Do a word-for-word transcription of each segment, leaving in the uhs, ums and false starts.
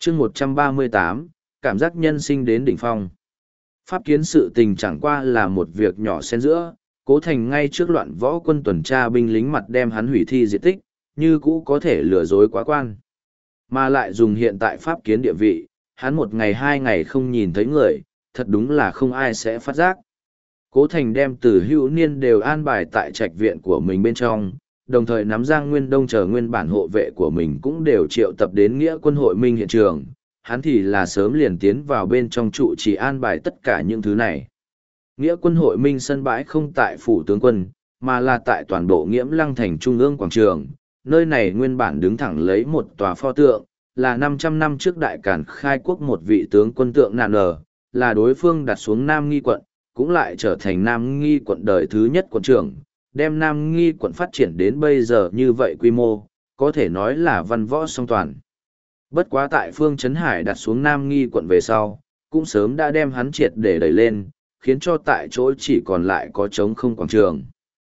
chương một trăm ba mươi tám, cảm giác nhân sinh đến đỉnh phong. Pháp kiến sự tình chẳng qua là một việc nhỏ xen giữa, Cố Thành ngay trước loạn võ quân tuần tra binh lính mặt đem hắn hủy thi diệt tích, như cũ có thể lừa dối quá quan. Mà lại dùng hiện tại pháp kiến địa vị, hắn một ngày hai ngày không nhìn thấy người, thật đúng là không ai sẽ phát giác. Cố Thành đem từ hữu niên đều an bài tại trạch viện của mình bên trong, đồng thời nắm Giang Nguyên Đông chờ nguyên bản hộ vệ của mình cũng đều triệu tập đến nghĩa quân hội minh hiện trường, hắn thì là sớm liền tiến vào bên trong trụ chỉ an bài tất cả những thứ này. Nghĩa quân hội minh sân bãi không tại phủ tướng quân, mà là tại toàn bộ Nghiễm Lăng thành trung ương quảng trường, nơi này nguyên bản đứng thẳng lấy một tòa pho tượng, là năm trăm năm trước đại càn khai quốc một vị tướng quân tượng nạn nở, là đối phương đặt xuống Nam Nghi quận, cũng lại trở thành Nam Nghi quận đời thứ nhất quận trưởng, đem Nam Nghi quận phát triển đến bây giờ như vậy quy mô, có thể nói là văn võ song toàn. Bất quá tại Phương Trấn Hải đặt xuống Nam Nghi quận về sau, cũng sớm đã đem hắn triệt để đẩy lên, khiến cho tại chỗ chỉ còn lại có trống không quảng trường.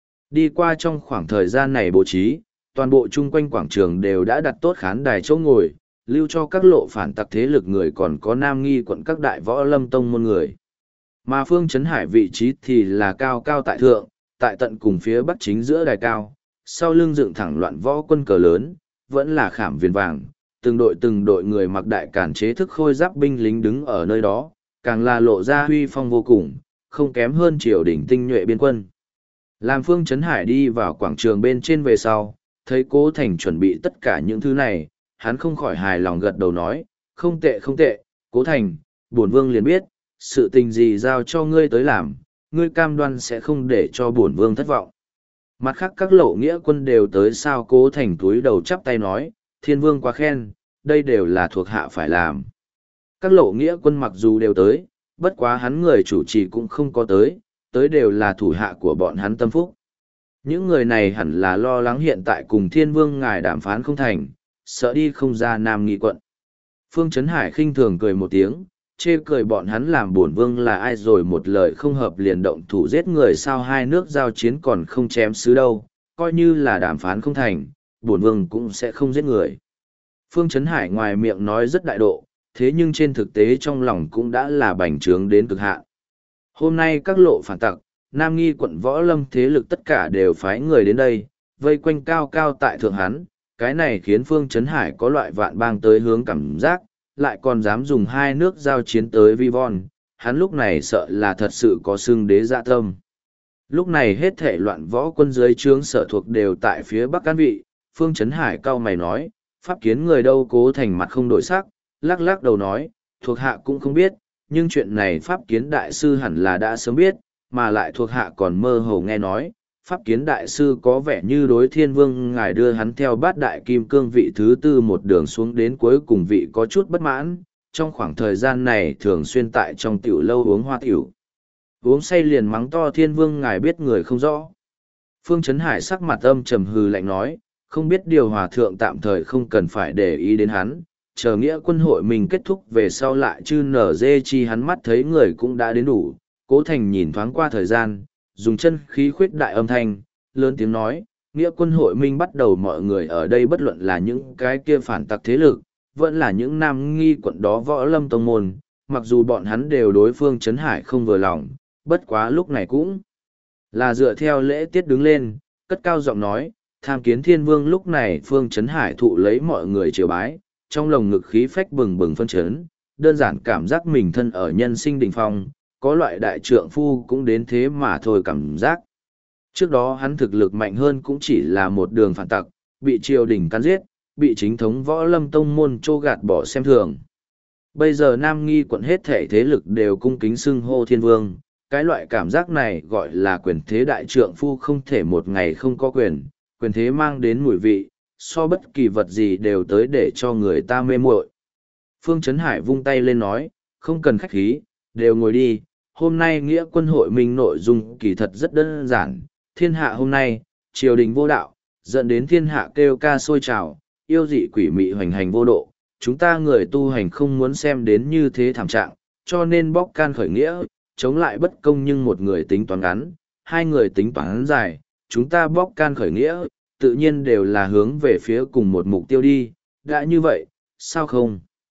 Đi qua trong khoảng thời gian này bố trí, toàn bộ chung quanh quảng trường đều đã đặt tốt khán đài chỗ ngồi, lưu cho các lộ phản tặc thế lực người còn có Nam Nghi quận các đại võ lâm tông môn người. Mà Phương Trấn Hải vị trí thì là cao cao tại thượng, tại tận cùng phía bắc chính giữa đài cao, sau lưng dựng thẳng loạn võ quân cờ lớn, vẫn là khảm viền vàng, từng đội từng đội người mặc đại cản chế thức khôi giáp binh lính đứng ở nơi đó, càng là lộ ra huy phong vô cùng, không kém hơn triều đình tinh nhuệ biên quân. Làm Phương Trấn Hải đi vào quảng trường bên trên về sau, thấy Cố Thành chuẩn bị tất cả những thứ này, hắn không khỏi hài lòng gật đầu nói, không tệ không tệ, Cố Thành, bổn vương liền biết, sự tình gì giao cho ngươi tới làm, ngươi cam đoan sẽ không để cho bổn vương thất vọng. Mặt khác các lộ nghĩa quân đều tới sao Cố Thành túi đầu chắp tay nói, thiên vương quá khen, đây đều là thuộc hạ phải làm. Các lộ nghĩa quân mặc dù đều tới, bất quá hắn người chủ trì cũng không có tới, tới đều là thủ hạ của bọn hắn tâm phúc. Những người này hẳn là lo lắng hiện tại cùng thiên vương ngài đàm phán không thành, sợ đi không ra Nam Nghi quận. Phương Trấn Hải khinh thường cười một tiếng, chê cười bọn hắn làm bổn vương là ai rồi một lời không hợp liền động thủ giết người sao hai nước giao chiến còn không chém xứ đâu, coi như là đàm phán không thành, bổn vương cũng sẽ không giết người. Phương Trấn Hải ngoài miệng nói rất đại độ, thế nhưng trên thực tế trong lòng cũng đã là bành trướng đến cực hạn. Hôm nay các lộ phản tặc, Nam Nghi quận võ lâm thế lực tất cả đều phái người đến đây, vây quanh cao cao tại thượng hắn, cái này khiến Phương Trấn Hải có loại vạn bang tới hướng cảm giác, lại còn dám dùng hai nước giao chiến tới vi von, hắn lúc này sợ là thật sự có xưng đế dạ tâm. Lúc này hết thể loạn võ quân dưới trướng sở thuộc đều tại phía bắc can vị, Phương Trấn Hải cau mày nói, pháp kiến người đâu Cố Thành mặt không đổi sắc, lắc lắc đầu nói, thuộc hạ cũng không biết, nhưng chuyện này pháp kiến đại sư hẳn là đã sớm biết, mà lại thuộc hạ còn mơ hồ nghe nói, pháp kiến đại sư có vẻ như đối thiên vương ngài đưa hắn theo bát đại kim cương vị thứ tư một đường xuống đến cuối cùng vị có chút bất mãn, trong khoảng thời gian này thường xuyên tại trong tiểu lâu uống hoa tiểu. Uống say liền mắng to thiên vương ngài biết người không rõ. Phương Trấn Hải sắc mặt âm trầm hừ lạnh nói, không biết điều hòa thượng tạm thời không cần phải để ý đến hắn, chờ nghĩa quân hội mình kết thúc về sau lại chư nở dê chi hắn mắt thấy người cũng đã đến đủ. Cố Thành nhìn thoáng qua thời gian, dùng chân khí khuyết đại âm thanh, lớn tiếng nói, nghĩa quân hội minh bắt đầu mọi người ở đây bất luận là những cái kia phản tặc thế lực, vẫn là những Nam Nghi quận đó võ lâm tông môn, mặc dù bọn hắn đều đối Phương Trấn Hải không vừa lòng, bất quá lúc này cũng là dựa theo lễ tiết đứng lên, cất cao giọng nói, tham kiến thiên vương. Lúc này Phương Trấn Hải thụ lấy mọi người triều bái, trong lồng ngực khí phách bừng bừng phân chấn, đơn giản cảm giác mình thân ở nhân sinh đỉnh phong, có loại đại trượng phu cũng đến thế mà thôi cảm giác. Trước đó hắn thực lực mạnh hơn cũng chỉ là một đường phản tặc, bị triều đình cắn giết, bị chính thống võ lâm tông môn trô gạt bỏ xem thường. Bây giờ Nam Nghi quận hết thể thế lực đều cung kính xưng hô thiên vương, cái loại cảm giác này gọi là quyền thế đại trượng phu không thể một ngày không có quyền, quyền thế mang đến mùi vị, so bất kỳ vật gì đều tới để cho người ta mê muội. Phương Trấn Hải vung tay lên nói, không cần khách khí, đều ngồi đi, hôm nay nghĩa quân hội minh nội dung kỳ thật rất đơn giản, thiên hạ hôm nay, triều đình vô đạo, dẫn đến thiên hạ kêu ca sôi trào, yêu dị quỷ mị hoành hành vô độ, chúng ta người tu hành không muốn xem đến như thế thảm trạng, cho nên bóc can khởi nghĩa, chống lại bất công nhưng một người tính toán ngắn, hai người tính toán dài, chúng ta bóc can khởi nghĩa, tự nhiên đều là hướng về phía cùng một mục tiêu đi, đã như vậy, sao không?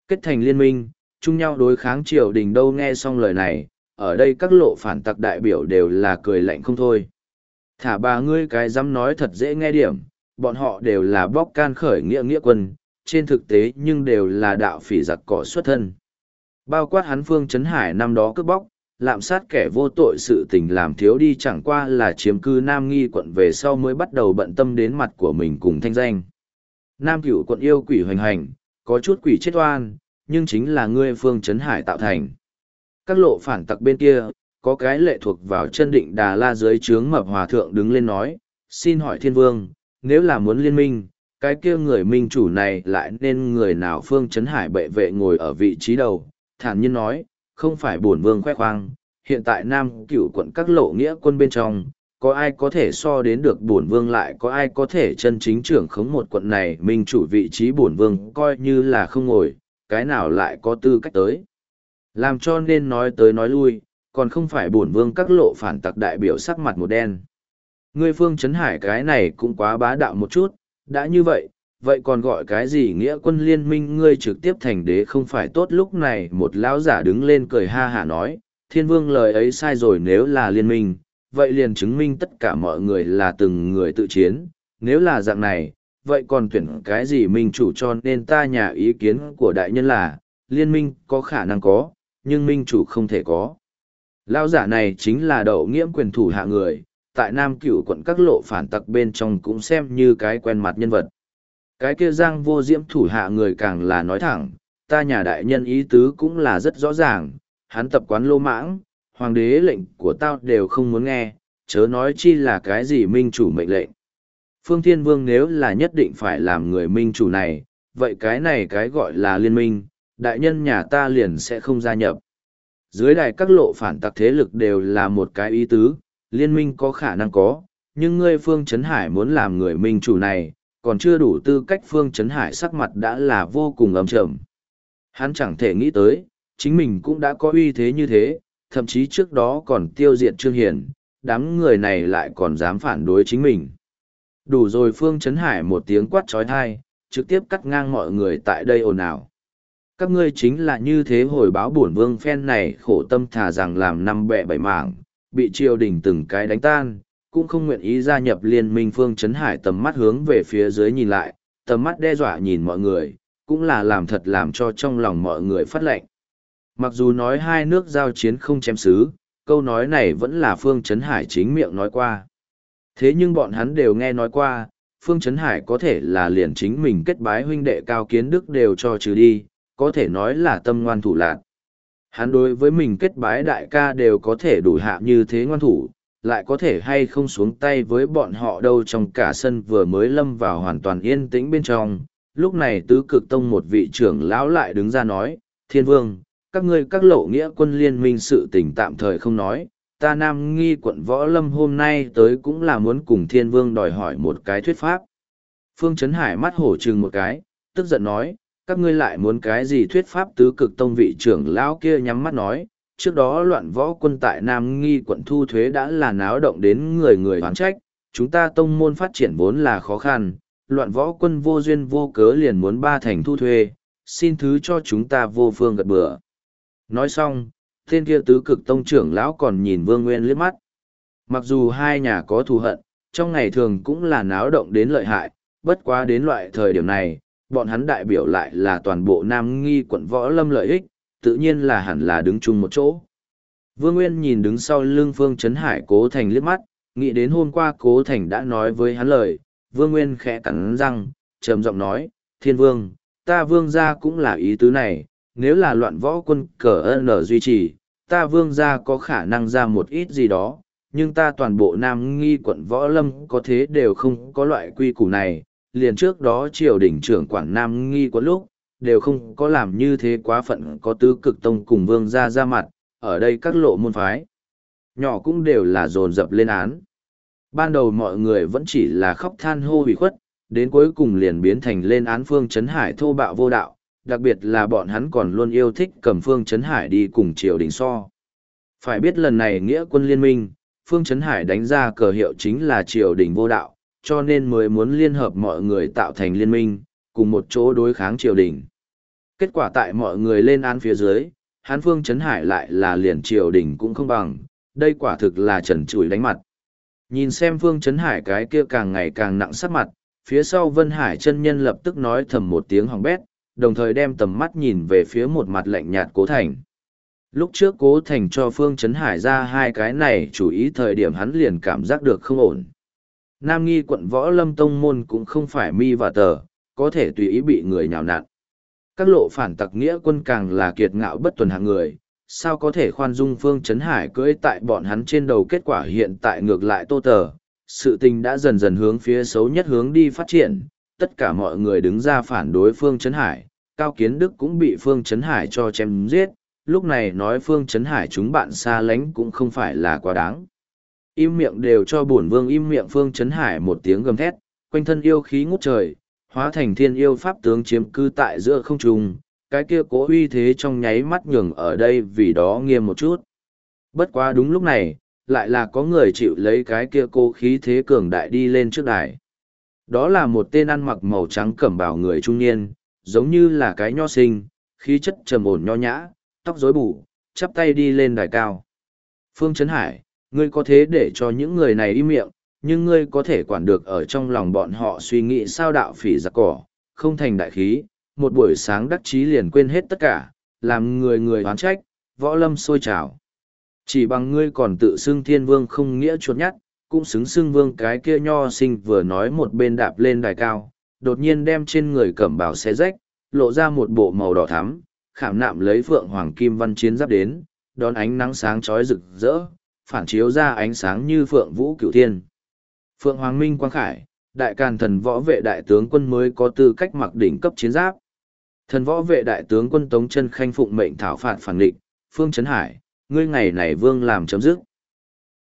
Kết thành liên minh, chung nhau đối kháng triều đình đâu. Nghe xong lời này, ở đây các lộ phản tặc đại biểu đều là cười lạnh không thôi. Thả bà ngươi cái dám nói thật dễ nghe điểm, bọn họ đều là bóc can khởi nghĩa nghĩa quân, trên thực tế nhưng đều là đạo phỉ giặc cỏ xuất thân. Bao quát hắn Phương Chấn Hải năm đó cướp bóc, lạm sát kẻ vô tội, sự tình làm thiếu đi chẳng qua là chiếm cư Nam Nghi quận về sau mới bắt đầu bận tâm đến mặt của mình cùng thanh danh. Nam Cửu quận yêu quỷ hoành hành, có chút quỷ chết oan, nhưng chính là ngươi Phương Chấn Hải tạo thành. Các lộ phản tặc bên kia, có cái lệ thuộc vào chân Định Đà La dưới trướng Mập Hòa Thượng đứng lên nói, xin hỏi Thiên Vương, nếu là muốn liên minh, cái kia người minh chủ này lại nên người nào? Phương Chấn Hải bệ vệ ngồi ở vị trí đầu, thản nhiên nói, không phải bổn vương khoe khoang, hiện tại Nam Cửu quận các lộ nghĩa quân bên trong, có ai có thể so đến được bổn vương, lại có ai có thể chân chính trưởng khống một quận này? Minh chủ vị trí bổn vương coi như là không ngồi, cái nào lại có tư cách tới? Làm cho nên nói tới nói lui, còn không phải bổn vương. Các lộ phản tặc đại biểu sắc mặt một đen. Ngươi Phương Chấn Hải cái này cũng quá bá đạo một chút, đã như vậy, vậy còn gọi cái gì nghĩa quân liên minh? Ngươi trực tiếp thành đế không phải tốt? Lúc này một lão giả đứng lên cười ha hả nói, Thiên Vương lời ấy sai rồi, nếu là liên minh, vậy liền chứng minh tất cả mọi người là từng người tự chiến, nếu là dạng này, vậy còn tuyển cái gì minh chủ? Cho nên ta nhà ý kiến của đại nhân là, liên minh có khả năng có, nhưng minh chủ không thể có. Lão giả này chính là Đậu Nghiễm quyền thủ hạ người, tại Nam Cửu quận các lộ phản tặc bên trong cũng xem như cái quen mặt nhân vật. Cái kia Giang Vô Diễm thủ hạ người càng là nói thẳng, ta nhà đại nhân ý tứ cũng là rất rõ ràng, hắn tập quán lô mãng, hoàng đế lệnh của tao đều không muốn nghe, chớ nói chi là cái gì minh chủ mệnh lệnh. Phương Thiên Vương nếu là nhất định phải làm người minh chủ này, vậy cái này cái gọi là liên minh, đại nhân nhà ta liền sẽ không gia nhập. Dưới đài các lộ phản tặc thế lực đều là một cái ý tứ, liên minh có khả năng có, nhưng ngươi Phương Chấn Hải muốn làm người minh chủ này, còn chưa đủ tư cách. Phương Chấn Hải sắc mặt đã là vô cùng ấm trầm. Hắn chẳng thể nghĩ tới, chính mình cũng đã có uy thế như thế, thậm chí trước đó còn tiêu diệt Trương Hiền, đám người này lại còn dám phản đối chính mình. Đủ rồi! Phương Chấn Hải một tiếng quát trói thai, trực tiếp cắt ngang mọi người tại đây ồn ào. Các ngươi chính là như thế hồi báo bổn vương phen này khổ tâm, thà rằng làm năm bẹ bảy mảng, bị triều đình từng cái đánh tan, cũng không nguyện ý gia nhập liên minh. Phương Chấn Hải tầm mắt hướng về phía dưới nhìn lại, tầm mắt đe dọa nhìn mọi người, cũng là làm thật làm cho trong lòng mọi người phát lệnh. Mặc dù nói hai nước giao chiến không chém xứ, câu nói này vẫn là Phương Chấn Hải chính miệng nói qua. Thế nhưng bọn hắn đều nghe nói qua, Phương Chấn Hải có thể là liền chính mình kết bái huynh đệ Cao Kiến Đức đều cho trừ đi, có thể nói là tâm ngoan thủ lạn. Hắn đối với mình kết bái đại ca đều có thể đủ hạ như thế ngoan thủ, lại có thể hay không xuống tay với bọn họ đâu? Trong cả sân vừa mới lâm vào hoàn toàn yên tĩnh bên trong, lúc này Tứ Cực Tông một vị trưởng lão lại đứng ra nói, Thiên Vương, các ngươi các lộ nghĩa quân liên minh sự tình tạm thời không nói, ta Nam Nghi quận Võ Lâm hôm nay tới cũng là muốn cùng Thiên Vương đòi hỏi một cái thuyết pháp. Phương Chấn Hải mắt hổ trừng một cái, tức giận nói, các ngươi lại muốn cái gì thuyết pháp? Tứ Cực Tông vị trưởng lão kia nhắm mắt nói, trước đó loạn võ quân tại Nam Nghi quận thu thuế đã là náo động đến người người oán trách, chúng ta tông môn phát triển vốn là khó khăn, loạn võ quân vô duyên vô cớ liền muốn ba thành thu thuê, xin thứ cho chúng ta vô phương gật bừa. Nói xong, tên kia Tứ Cực Tông trưởng lão còn nhìn Vương Nguyên liếc mắt. Mặc dù hai nhà có thù hận, trong ngày thường cũng là náo động đến lợi hại, bất quá đến loại thời điểm này, bọn hắn đại biểu lại là toàn bộ Nam Nghi quận Võ Lâm lợi ích, tự nhiên là hẳn là đứng chung một chỗ. Vương Nguyên nhìn đứng sau lưng Phương Chấn Hải Cố Thành liếc mắt, nghĩ đến hôm qua Cố Thành đã nói với hắn lời, Vương Nguyên khẽ cắn răng, trầm giọng nói, Thiên Vương, ta Vương gia cũng là ý tứ này, nếu là loạn võ quân cờ ơn duy trì, ta Vương gia có khả năng ra một ít gì đó, nhưng ta toàn bộ Nam Nghi quận Võ Lâm có thế đều không có loại quy củ này, liền trước đó triều đình trưởng quản Nam Nghi quận lúc, đều không có làm như thế quá phận. Có Tứ Cực Tông cùng Vương gia ra mặt, ở đây các lộ môn phái nhỏ cũng đều là dồn dập lên án. Ban đầu mọi người vẫn chỉ là khóc than hô hủy khuất, đến cuối cùng liền biến thành lên án Phương Chấn Hải thô bạo vô đạo, đặc biệt là bọn hắn còn luôn yêu thích cầm Phương Chấn Hải đi cùng triều đình so. Phải biết lần này nghĩa quân liên minh, Phương Chấn Hải đánh ra cờ hiệu chính là triều đình vô đạo, cho nên mới muốn liên hợp mọi người tạo thành liên minh, cùng một chỗ đối kháng triều đình. Kết quả tại mọi người lên án phía dưới, hắn Phương Chấn Hải lại là liền triều đình cũng không bằng, đây quả thực là trần trụi đánh mặt. Nhìn xem Phương Chấn Hải cái kia càng ngày càng nặng sắc mặt, phía sau Vân Hải chân nhân lập tức nói thầm một tiếng hỏng bét, đồng thời đem tầm mắt nhìn về phía một mặt lạnh nhạt Cố Thành. Lúc trước Cố Thành cho Phương Chấn Hải ra hai cái này chủ ý thời điểm hắn liền cảm giác được không ổn. Nam Nghi quận Võ Lâm Tông Môn cũng không phải mi và tờ, có thể tùy ý bị người nhào nặn. Các lộ phản tặc nghĩa quân càng là kiệt ngạo bất tuần hạng người, sao có thể khoan dung Phương Chấn Hải cưỡi tại bọn hắn trên đầu, kết quả hiện tại ngược lại tô tờ. Sự tình đã dần dần hướng phía xấu nhất hướng đi phát triển, tất cả mọi người đứng ra phản đối Phương Chấn Hải, Cao Kiến Đức cũng bị Phương Chấn Hải cho chém giết, lúc này nói Phương Chấn Hải chúng bạn xa lánh cũng không phải là quá đáng. Im miệng đều cho bổn vương im miệng. Phương Chấn Hải một tiếng gầm thét, quanh thân yêu khí ngút trời, hóa thành thiên yêu pháp tướng chiếm cư tại giữa không trung, cái kia cố uy thế trong nháy mắt nhường ở đây vì đó nghiêm một chút. Bất quá đúng lúc này, lại là có người chịu lấy cái kia cố khí thế cường đại đi lên trước đài. Đó là một tên ăn mặc màu trắng cẩm bào người trung niên, giống như là cái nho sinh, khí chất trầm ổn nho nhã, tóc rối bù, chắp tay đi lên đài cao. Phương Chấn Hải, ngươi có thế để cho những người này im miệng, nhưng ngươi có thể quản được ở trong lòng bọn họ suy nghĩ sao đạo phỉ giặc cỏ, không thành đại khí, một buổi sáng đắc chí liền quên hết tất cả, làm người người oán trách, võ lâm sôi trào. Chỉ bằng ngươi còn tự xưng thiên vương không nghĩa chuột nhắt, cũng xứng xưng vương cái kia nho sinh vừa nói một bên đạp lên đài cao, đột nhiên đem trên người cẩm bào xé rách, lộ ra một bộ màu đỏ thắm, khảm nạm lấy phượng hoàng kim văn chiến giáp đến, đón ánh nắng sáng chói rực rỡ, phản chiếu ra ánh sáng như phượng vũ cửu thiên. Phượng Hoàng Minh Quang Khải, đại càn thần võ vệ đại tướng quân mới có tư cách mặc đỉnh cấp chiến giáp. Thần võ vệ đại tướng quân Tống Chân Khanh phụng mệnh thảo phạt phản địch, Phương Chấn Hải, ngươi ngày này vương làm chấm dứt.